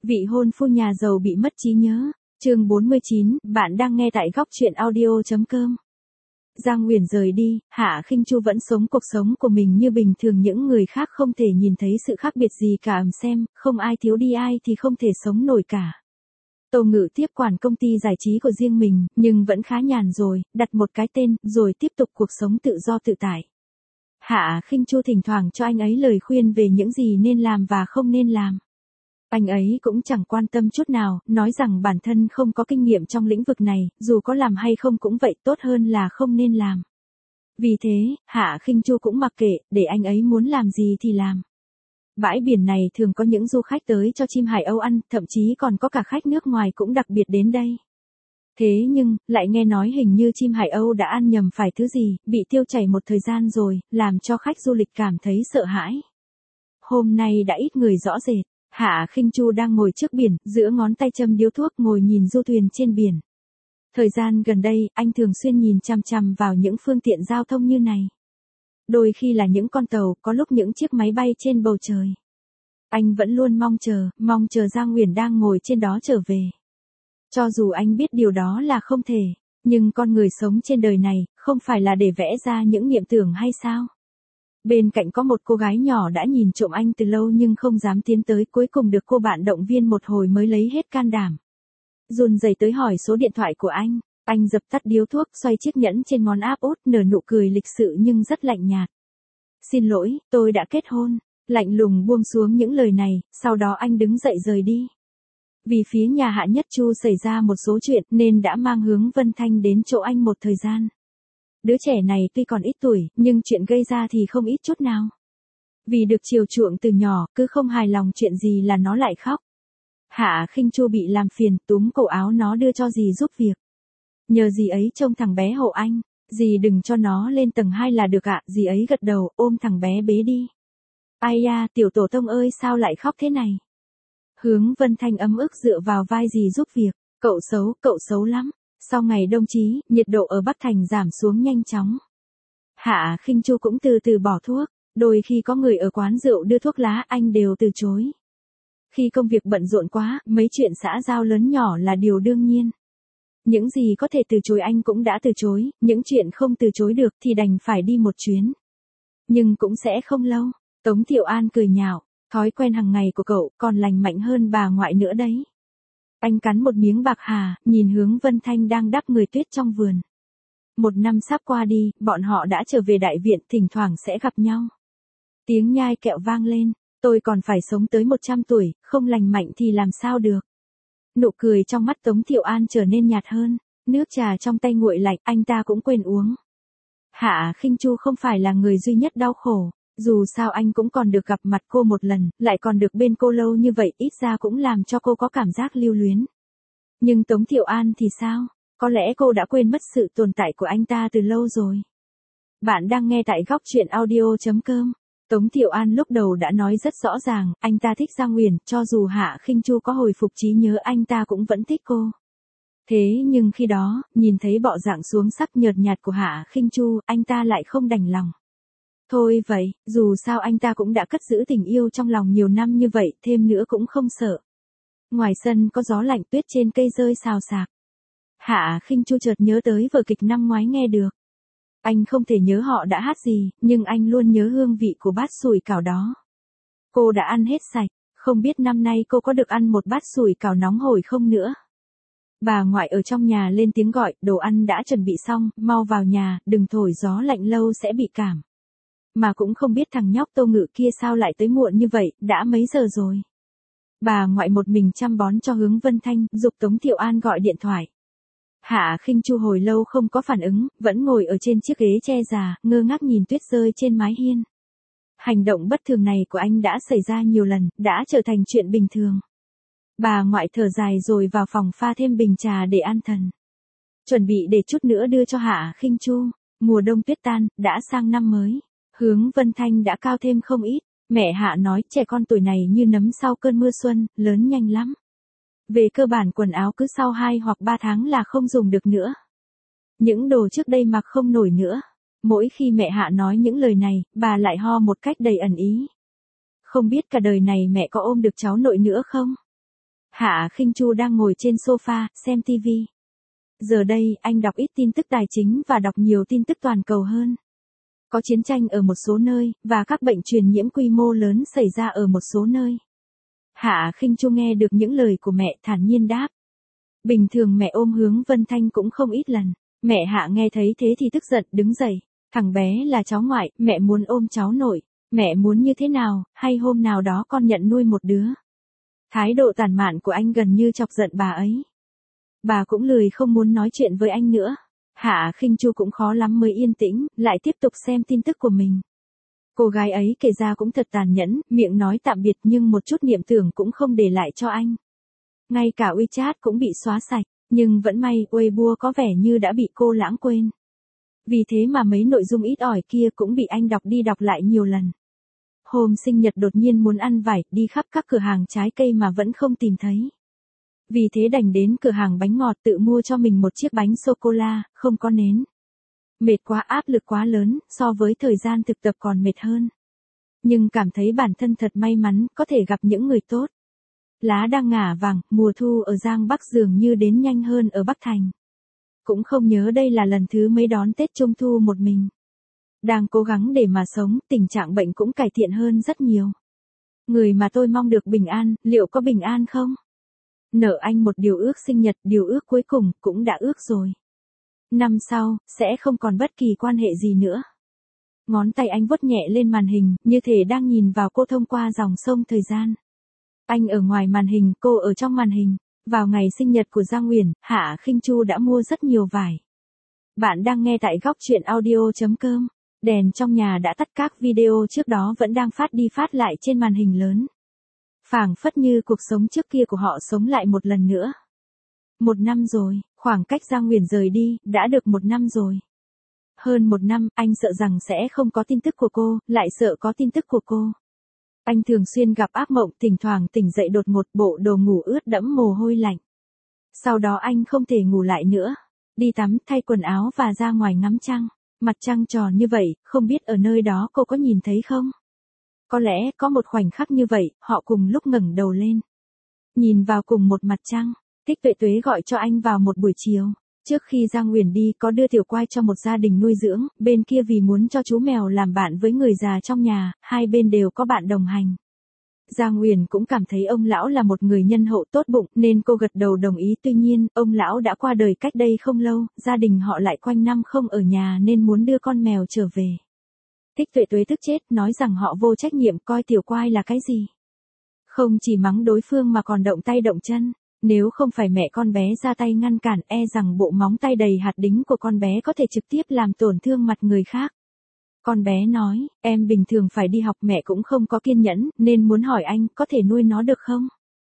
Vị hôn phu nhà giàu bị mất trí nhớ. Chương 49, bạn đang nghe tại góc truyện audio.com. Giang Uyển rời đi, Hạ Khinh Chu vẫn sống cuộc sống của mình như bình thường, những người khác không thể nhìn thấy sự khác biệt gì cả. Xem, không ai thiếu đi ai thì không thể sống nổi cả. Tô Ngự tiếp quản công ty giải trí của riêng mình, nhưng vẫn khá nhàn rồi, đặt một cái tên, rồi tiếp tục cuộc sống tự do tự tại. Hạ Khinh Chu thỉnh thoảng cho anh ấy lời khuyên về những gì nên làm và không nên làm. Anh ấy cũng chẳng quan tâm chút nào, nói rằng bản thân không có kinh nghiệm trong lĩnh vực này, dù có làm hay không cũng vậy, tốt hơn là không nên làm. Vì thế, Hạ Khinh Chu cũng mặc kệ, để anh ấy muốn làm gì thì làm. Bãi biển này thường có những du khách tới cho chim Hải Âu ăn, thậm chí còn có cả khách nước ngoài cũng đặc biệt đến đây. Thế nhưng, lại nghe nói hình như chim Hải Âu đã ăn nhầm phải thứ gì, bị tiêu chảy một thời gian rồi, làm cho khách du lịch cảm thấy sợ hãi. Hôm nay đã ít người rõ rệt. Hạ Khinh Chu đang ngồi trước biển, giữa ngón tay châm điếu thuốc, ngồi nhìn du thuyền trên biển. Thời gian gần đây, anh thường xuyên nhìn chằm chằm vào những phương tiện giao thông như này. Đôi khi là những con tàu, có lúc những chiếc máy bay trên bầu trời. Anh vẫn luôn mong chờ Giang Uyển đang ngồi trên đó trở về. Cho dù anh biết điều đó là không thể, nhưng con người sống trên đời này, không phải là để vẽ ra những niệm tưởng hay sao? Bên cạnh có một cô gái nhỏ đã nhìn trộm anh từ lâu nhưng không dám tiến tới, cuối cùng được cô bạn động viên một hồi mới lấy hết can đảm. Run rẩy tới hỏi số điện thoại của anh dập tắt điếu thuốc, xoay chiếc nhẫn trên ngón áp út, nở nụ cười lịch sự nhưng rất lạnh nhạt. Xin lỗi, tôi đã kết hôn. Lạnh lùng buông xuống những lời này, sau đó anh đứng dậy rời đi. Vì phía nhà Hạ Nhất Chu xảy ra một số chuyện nên đã mang Hướng Vân Thanh đến chỗ anh một thời gian. Đứa trẻ này tuy còn ít tuổi, nhưng chuyện gây ra thì không ít chút nào. Vì được chiều chuộng từ nhỏ, cứ không hài lòng chuyện gì là nó lại khóc. Hạ Khinh Chu bị làm phiền, túm cổ áo nó đưa cho dì giúp việc. Nhờ dì ấy trông thằng bé hộ anh, dì đừng cho nó lên tầng 2 là được ạ. Dì ấy gật đầu, ôm thằng bé bế đi. Ai da, tiểu tổ tông ơi, sao lại khóc thế này? Hướng Vân Thanh ấm ức dựa vào vai dì giúp việc. Cậu xấu lắm. Sau ngày đông chí, nhiệt độ ở Bắc Thành giảm xuống nhanh chóng. Hạ Khinh Chu cũng từ từ bỏ thuốc, đôi khi có người ở quán rượu đưa thuốc lá anh đều từ chối. Khi công việc bận rộn quá, mấy chuyện xã giao lớn nhỏ là điều đương nhiên. Những gì có thể từ chối anh cũng đã từ chối, những chuyện không từ chối được thì đành phải đi một chuyến. Nhưng cũng sẽ không lâu. Tống Thiệu An cười nhạo, thói quen hàng ngày của cậu còn lành mạnh hơn bà ngoại nữa đấy. Anh cắn một miếng bạc hà, nhìn Hướng Vân Thanh đang đắp người tuyết trong vườn. Một năm sắp qua đi, bọn họ đã trở về đại viện, thỉnh thoảng sẽ gặp nhau. Tiếng nhai kẹo vang lên, tôi còn phải sống tới 100 tuổi, không lành mạnh thì làm sao được. Nụ cười trong mắt Tống Thiệu An trở nên nhạt hơn, nước trà trong tay nguội lạnh, anh ta cũng quên uống. Hạ Khinh Chu không phải là người duy nhất đau khổ. Dù sao anh cũng còn được gặp mặt cô một lần, lại còn được bên cô lâu như vậy, ít ra cũng làm cho cô có cảm giác lưu luyến. Nhưng Tống Thiệu An thì sao? Có lẽ cô đã quên mất sự tồn tại của anh ta từ lâu rồi. Bạn đang nghe tại góc truyện audio.com. Tống Thiệu An lúc đầu đã nói rất rõ ràng, anh ta thích Giang Uyển, cho dù Hạ Khinh Chu có hồi phục trí nhớ anh ta cũng vẫn thích cô. Thế nhưng khi đó, nhìn thấy bộ dạng xuống sắc nhợt nhạt của Hạ Khinh Chu, anh ta lại không đành lòng. Thôi vậy, dù sao anh ta cũng đã cất giữ tình yêu trong lòng nhiều năm như vậy, thêm nữa cũng không sợ. Ngoài sân có gió lạnh, tuyết trên cây rơi xào xạc. Hạ Khinh Chu chợt nhớ tới vở kịch năm ngoái nghe được. Anh không thể nhớ họ đã hát gì, nhưng anh luôn nhớ hương vị của bát sủi cảo đó. Cô đã ăn hết sạch, không biết năm nay cô có được ăn một bát sủi cảo nóng hổi không nữa. Bà ngoại ở trong nhà lên tiếng gọi, đồ ăn đã chuẩn bị xong, mau vào nhà, đừng thổi gió lạnh lâu sẽ bị cảm. Mà cũng không biết thằng nhóc Tô Ngự kia sao lại tới muộn như vậy, đã mấy giờ rồi. Bà ngoại một mình chăm bón cho Hướng Vân Thanh, giục Tống Thiệu An gọi điện thoại. Hạ Khinh Chu hồi lâu không có phản ứng, vẫn ngồi ở trên chiếc ghế tre già, ngơ ngác nhìn tuyết rơi trên mái hiên. Hành động bất thường này của anh đã xảy ra nhiều lần, đã trở thành chuyện bình thường. Bà ngoại thở dài rồi vào phòng pha thêm bình trà để an thần. Chuẩn bị để chút nữa đưa cho Hạ Khinh Chu. Mùa đông tuyết tan, đã sang năm mới. Hướng Vân Thanh đã cao thêm không ít. Mẹ Hạ nói trẻ con tuổi này như nấm sau cơn mưa xuân, lớn nhanh lắm. Về cơ bản quần áo cứ sau 2 hoặc 3 tháng là không dùng được nữa. Những đồ trước đây mặc không nổi nữa. Mỗi khi mẹ Hạ nói những lời này, bà lại ho một cách đầy ẩn ý. Không biết cả đời này mẹ có ôm được cháu nội nữa không? Hạ Khinh Chu đang ngồi trên sofa, xem TV. Giờ đây, anh đọc ít tin tức tài chính và đọc nhiều tin tức toàn cầu hơn. Có chiến tranh ở một số nơi, và các bệnh truyền nhiễm quy mô lớn xảy ra ở một số nơi. Hạ Khinh Chu nghe được những lời của mẹ, thản nhiên đáp. Bình thường mẹ ôm Hướng Vân Thanh cũng không ít lần. Mẹ Hạ nghe thấy thế thì tức giận, đứng dậy. Thằng bé là cháu ngoại, mẹ muốn ôm cháu nội. Mẹ muốn như thế nào, hay hôm nào đó con nhận nuôi một đứa. Thái độ tàn mạn của anh gần như chọc giận bà ấy. Bà cũng lười không muốn nói chuyện với anh nữa. Hạ Khinh Chu cũng khó lắm mới yên tĩnh, lại tiếp tục xem tin tức của mình. Cô gái ấy kể ra cũng thật tàn nhẫn, miệng nói tạm biệt nhưng một chút niệm tưởng cũng không để lại cho anh. Ngay cả WeChat cũng bị xóa sạch, nhưng vẫn may Weibo có vẻ như đã bị cô lãng quên. Vì thế mà mấy nội dung ít ỏi kia cũng bị anh đọc đi đọc lại nhiều lần. Hôm sinh nhật đột nhiên muốn ăn vải, đi khắp các cửa hàng trái cây mà vẫn không tìm thấy. Vì thế đành đến cửa hàng bánh ngọt tự mua cho mình một chiếc bánh sô-cô-la, không có nến. Mệt quá, áp lực quá lớn, so với thời gian thực tập còn mệt hơn. Nhưng cảm thấy bản thân thật may mắn, có thể gặp những người tốt. Lá đang ngả vàng, mùa thu ở Giang Bắc dường như đến nhanh hơn ở Bắc Thành. Cũng không nhớ đây là lần thứ mấy đón Tết Trung Thu một mình. Đang cố gắng để mà sống, tình trạng bệnh cũng cải thiện hơn rất nhiều. Người mà tôi mong được bình an, liệu có bình an không? Nợ anh một điều ước sinh nhật, điều ước cuối cùng, cũng đã ước rồi. Năm sau, sẽ không còn bất kỳ quan hệ gì nữa. Ngón tay anh vuốt nhẹ lên màn hình, như thể đang nhìn vào cô thông qua dòng sông thời gian. Anh ở ngoài màn hình, cô ở trong màn hình. Vào ngày sinh nhật của Giang Uyển, Hạ Khinh Chu đã mua rất nhiều vải. Bạn đang nghe tại góc truyện audio.com. Đèn trong nhà đã tắt, các video trước đó vẫn đang phát đi phát lại trên màn hình lớn. Phảng phất như cuộc sống trước kia của họ sống lại một lần nữa. 1 năm rồi, khoảng cách Giang Uyển rời đi, đã được 1 năm rồi. Hơn 1 năm, anh sợ rằng sẽ không có tin tức của cô, lại sợ có tin tức của cô. Anh thường xuyên gặp ác mộng, thỉnh thoảng tỉnh dậy đột ngột, bộ đồ ngủ ướt đẫm mồ hôi lạnh. Sau đó anh không thể ngủ lại nữa. Đi tắm, thay quần áo và ra ngoài ngắm trăng. Mặt trăng tròn như vậy, không biết ở nơi đó cô có nhìn thấy không? Có lẽ, có một khoảnh khắc như vậy, họ cùng lúc ngẩng đầu lên. Nhìn vào cùng một mặt trăng, Thích Tuệ Tuế gọi cho anh vào một buổi chiều. Trước khi Giang Uyển đi có đưa Tiểu Quai cho một gia đình nuôi dưỡng, bên kia vì muốn cho chú mèo làm bạn với người già trong nhà, hai bên đều có bạn đồng hành. Giang Uyển cũng cảm thấy ông lão là một người nhân hậu tốt bụng nên cô gật đầu đồng ý, tuy nhiên, ông lão đã qua đời cách đây không lâu, gia đình họ lại quanh năm không ở nhà nên muốn đưa con mèo trở về. Thích Tuệ Tuế tức chết, nói rằng họ vô trách nhiệm, coi Tiểu Quai là cái gì. Không chỉ mắng đối phương mà còn động tay động chân. Nếu không phải mẹ con bé ra tay ngăn cản, e rằng bộ móng tay đầy hạt đính của con bé có thể trực tiếp làm tổn thương mặt người khác. Con bé nói, em bình thường phải đi học, mẹ cũng không có kiên nhẫn, nên muốn hỏi anh, có thể nuôi nó được không?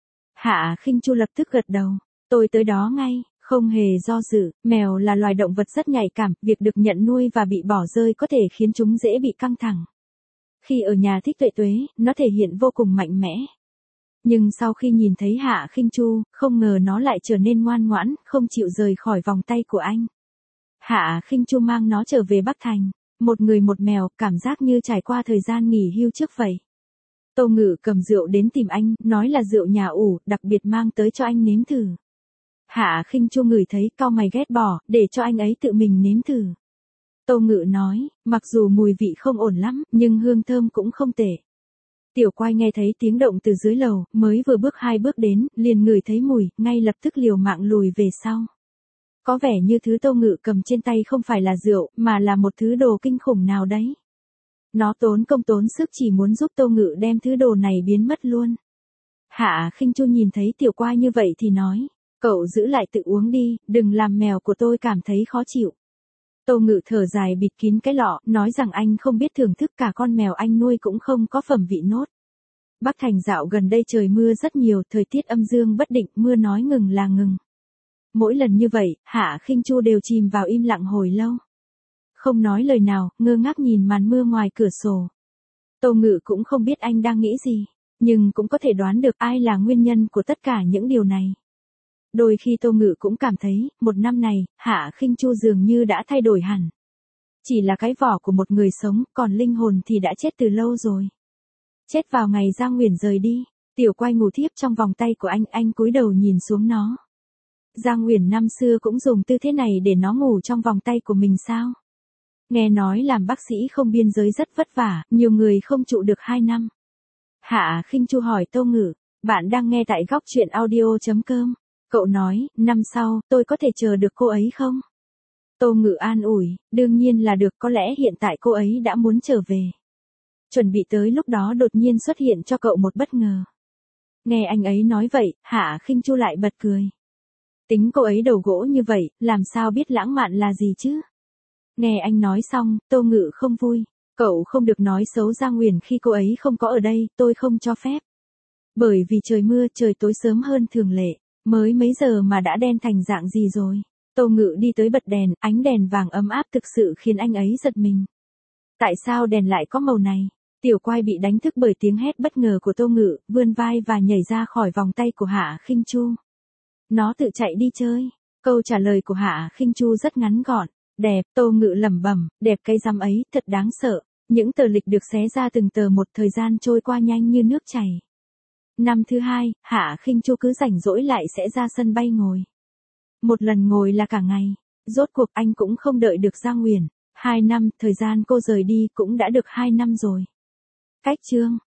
Hạ Khinh Chu lập tức gật đầu, tôi tới đó ngay, không hề do dự, mèo là loài động vật rất nhạy cảm, việc được nhận nuôi và bị bỏ rơi có thể khiến chúng dễ bị căng thẳng. Khi ở nhà Thích Tuệ Tuế, nó thể hiện vô cùng mạnh mẽ. Nhưng sau khi nhìn thấy Hạ Khinh Chu, không ngờ nó lại trở nên ngoan ngoãn, không chịu rời khỏi vòng tay của anh. Hạ Khinh Chu mang nó trở về Bắc Thành, một người một mèo, cảm giác như trải qua thời gian nghỉ hưu trước vậy. Tô Ngự cầm rượu đến tìm anh, nói là rượu nhà ủ, đặc biệt mang tới cho anh nếm thử. Hạ Khinh Chu ngửi thấy, cau mày ghét bỏ, để cho anh ấy tự mình nếm thử. Tô Ngự nói, mặc dù mùi vị không ổn lắm, nhưng hương thơm cũng không tệ. Tiểu Quai nghe thấy tiếng động từ dưới lầu, mới vừa bước 2 bước đến, liền ngửi thấy mùi, ngay lập tức liều mạng lùi về sau. Có vẻ như thứ Tô Ngự cầm trên tay không phải là rượu, mà là một thứ đồ kinh khủng nào đấy. Nó tốn công tốn sức chỉ muốn giúp Tô Ngự đem thứ đồ này biến mất luôn. Hạ Khinh Chu nhìn thấy Tiểu Quai như vậy thì nói, cậu giữ lại tự uống đi, đừng làm mèo của tôi cảm thấy khó chịu. Tô Ngự thở dài bịt kín cái lọ, nói rằng anh không biết thưởng thức, cả con mèo anh nuôi cũng không có phẩm vị nốt. Bắc Thành dạo gần đây trời mưa rất nhiều, thời tiết âm dương bất định, mưa nói ngừng là ngừng. Mỗi lần như vậy, Hạ Khinh Chu đều chìm vào im lặng hồi lâu. Không nói lời nào, ngơ ngác nhìn màn mưa ngoài cửa sổ. Tô Ngự cũng không biết anh đang nghĩ gì, nhưng cũng có thể đoán được ai là nguyên nhân của tất cả những điều này. Đôi khi Tô Ngự cũng cảm thấy, 1 năm này, Hạ Khinh Chu dường như đã thay đổi hẳn. Chỉ là cái vỏ của một người sống, còn linh hồn thì đã chết từ lâu rồi. Chết vào ngày Giang Uyển rời đi. Tiểu Quay ngủ thiếp trong vòng tay của anh cúi đầu nhìn xuống nó. Giang Uyển năm xưa cũng dùng tư thế này để nó ngủ trong vòng tay của mình sao? Nghe nói làm bác sĩ không biên giới rất vất vả, nhiều người không trụ được 2 năm. Hạ Khinh Chu hỏi Tô Ngự, bạn đang nghe tại góc truyện audio.com. Cậu nói, năm sau, tôi có thể chờ được cô ấy không? Tô Ngự an ủi, đương nhiên là được, có lẽ hiện tại cô ấy đã muốn trở về. Chuẩn bị tới lúc đó đột nhiên xuất hiện cho cậu một bất ngờ. Nghe anh ấy nói vậy, Hạ Khinh Chu lại bật cười. Tính cô ấy đầu gỗ như vậy, làm sao biết lãng mạn là gì chứ? Nghe anh nói xong, Tô Ngự không vui. Cậu không được nói xấu Giang Uyển khi cô ấy không có ở đây, tôi không cho phép. Bởi vì trời mưa, trời tối sớm hơn thường lệ, mới mấy giờ mà đã đen thành dạng gì rồi. Tô Ngự đi tới bật đèn, ánh đèn vàng ấm áp thực sự khiến anh ấy giật mình. Tại sao đèn lại có màu này? Tiểu Quay bị đánh thức bởi tiếng hét bất ngờ của Tô Ngự, vươn vai và nhảy ra khỏi vòng tay của Hạ Khinh Chu. Nó tự chạy đi chơi. Câu trả lời của Hạ Khinh Chu rất ngắn gọn. Đẹp, Tô Ngự lẩm bẩm, đẹp cái rắm ấy, thật đáng sợ. Những tờ lịch được xé ra từng tờ một, thời gian trôi qua nhanh như nước chảy. Năm thứ 2, Hạ Khinh Chu cứ rảnh rỗi lại sẽ ra sân bay ngồi. Một lần ngồi là cả ngày. Rốt cuộc anh cũng không đợi được Giang Uyển. 2 năm, thời gian cô rời đi cũng đã được 2 năm rồi. Cách chương